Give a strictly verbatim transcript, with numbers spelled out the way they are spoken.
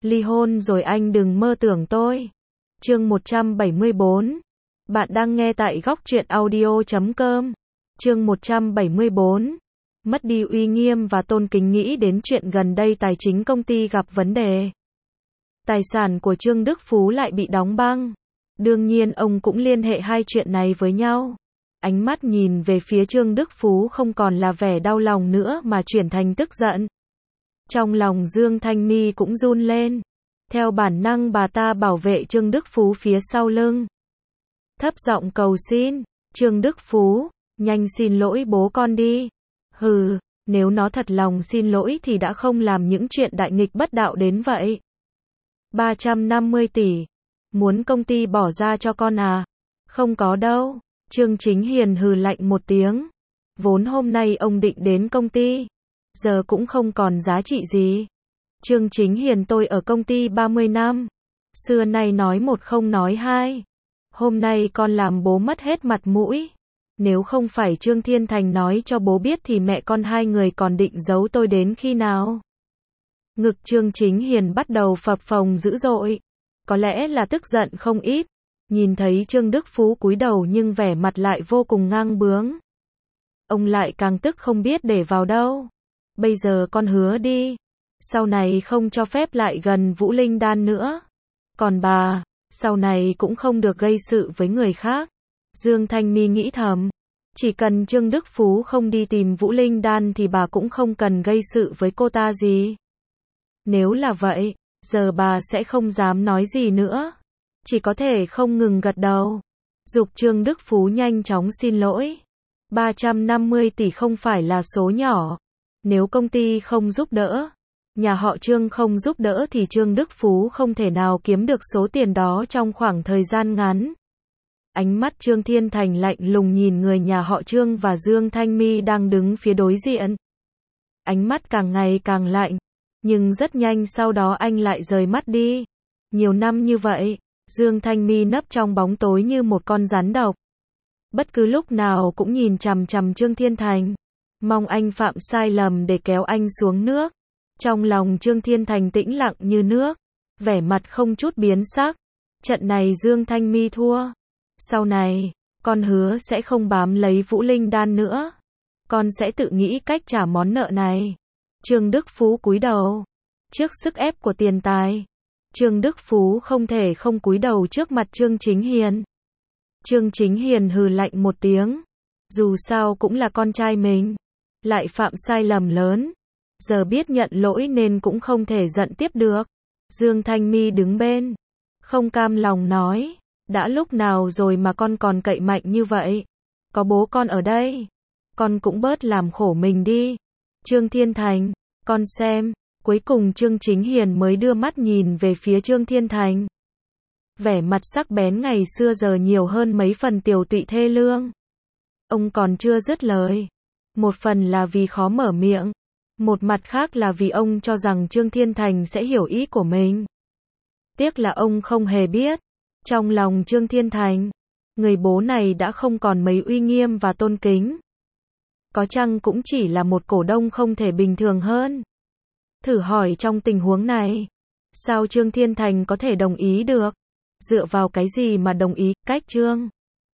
Ly hôn rồi anh đừng mơ tưởng tôi. Chương một trăm bảy mươi bốn. Bạn đang nghe tại góc truyện audio chấm com. Chương một trăm bảy mươi bốn. Mất đi uy nghiêm và tôn kính. Nghĩ đến chuyện gần đây tài chính công ty gặp vấn đề. Tài sản của Trương Đức Phú lại bị đóng băng. Đương nhiên ông cũng liên hệ hai chuyện này với nhau. Ánh mắt nhìn về phía Trương Đức Phú không còn là vẻ đau lòng nữa mà chuyển thành tức giận. Trong lòng Dương Thanh My cũng run lên. Theo bản năng bà ta bảo vệ Trương Đức Phú phía sau lưng. Thấp giọng cầu xin, Trương Đức Phú, nhanh xin lỗi bố con đi. Hừ, nếu nó thật lòng xin lỗi thì đã không làm những chuyện đại nghịch bất đạo đến vậy. ba trăm năm mươi tỷ. Muốn công ty bỏ ra cho con à? Không có đâu. Trương Chính Hiền hừ lạnh một tiếng. Vốn hôm nay ông định đến công ty. Giờ cũng không còn giá trị gì. Trương Chính Hiền tôi ở công ty ba mươi năm. Xưa nay nói một không nói hai. Hôm nay con làm bố mất hết mặt mũi. Nếu không phải Trương Thiên Thành nói cho bố biết thì mẹ con hai người còn định giấu tôi đến khi nào? Ngực Trương Chính Hiền bắt đầu phập phồng dữ dội. Có lẽ là tức giận không ít. Nhìn thấy Trương Đức Phú cúi đầu nhưng vẻ mặt lại vô cùng ngang bướng. Ông lại càng tức không biết để vào đâu. Bây giờ con hứa đi. Sau này không cho phép lại gần Vũ Linh Đan nữa. Còn bà, sau này cũng không được gây sự với người khác. Dương Thanh My nghĩ thầm. Chỉ cần Trương Đức Phú không đi tìm Vũ Linh Đan thì bà cũng không cần gây sự với cô ta gì. Nếu là vậy, giờ bà sẽ không dám nói gì nữa. Chỉ có thể không ngừng gật đầu. Giục Trương Đức Phú nhanh chóng xin lỗi. ba trăm năm mươi tỷ không phải là số nhỏ. Nếu công ty không giúp đỡ, nhà họ Trương không giúp đỡ thì Trương Đức Phú không thể nào kiếm được số tiền đó trong khoảng thời gian ngắn. Ánh mắt Trương Thiên Thành lạnh lùng nhìn người nhà họ Trương và Dương Thanh My đang đứng phía đối diện. Ánh mắt càng ngày càng lạnh, nhưng rất nhanh sau đó anh lại rời mắt đi. Nhiều năm như vậy, Dương Thanh My nấp trong bóng tối như một con rắn độc. Bất cứ lúc nào cũng nhìn chằm chằm Trương Thiên Thành, mong anh phạm sai lầm để kéo anh xuống nước. Trong lòng Trương Thiên Thành tĩnh lặng như nước, vẻ mặt không chút biến sắc. Trận này Dương Thanh My thua. Sau này, con hứa sẽ không bám lấy Vũ Linh Đan nữa. Con sẽ tự nghĩ cách trả món nợ này. Trương Đức Phú cúi đầu. Trước sức ép của tiền tài, Trương Đức Phú không thể không cúi đầu trước mặt Trương Chính Hiền. Trương Chính Hiền hừ lạnh một tiếng. Dù sao cũng là con trai mình. Lại phạm sai lầm lớn. Giờ biết nhận lỗi nên cũng không thể giận tiếp được. Dương Thanh My đứng bên. Không cam lòng nói. Đã lúc nào rồi mà con còn cậy mạnh như vậy? Có bố con ở đây. Con cũng bớt làm khổ mình đi. Trương Thiên Thành, con xem. Cuối cùng Trương Chính Hiền mới đưa mắt nhìn về phía Trương Thiên Thành. Vẻ mặt sắc bén ngày xưa giờ nhiều hơn mấy phần tiều tụy thê lương. Ông còn chưa dứt lời. Một phần là vì khó mở miệng. Một mặt khác là vì ông cho rằng Trương Thiên Thành sẽ hiểu ý của mình. Tiếc là ông không hề biết. Trong lòng Trương Thiên Thành, người bố này đã không còn mấy uy nghiêm và tôn kính. Có chăng cũng chỉ là một cổ đông không thể bình thường hơn. Thử hỏi trong tình huống này, sao Trương Thiên Thành có thể đồng ý được? Dựa vào cái gì mà đồng ý? Cách Trương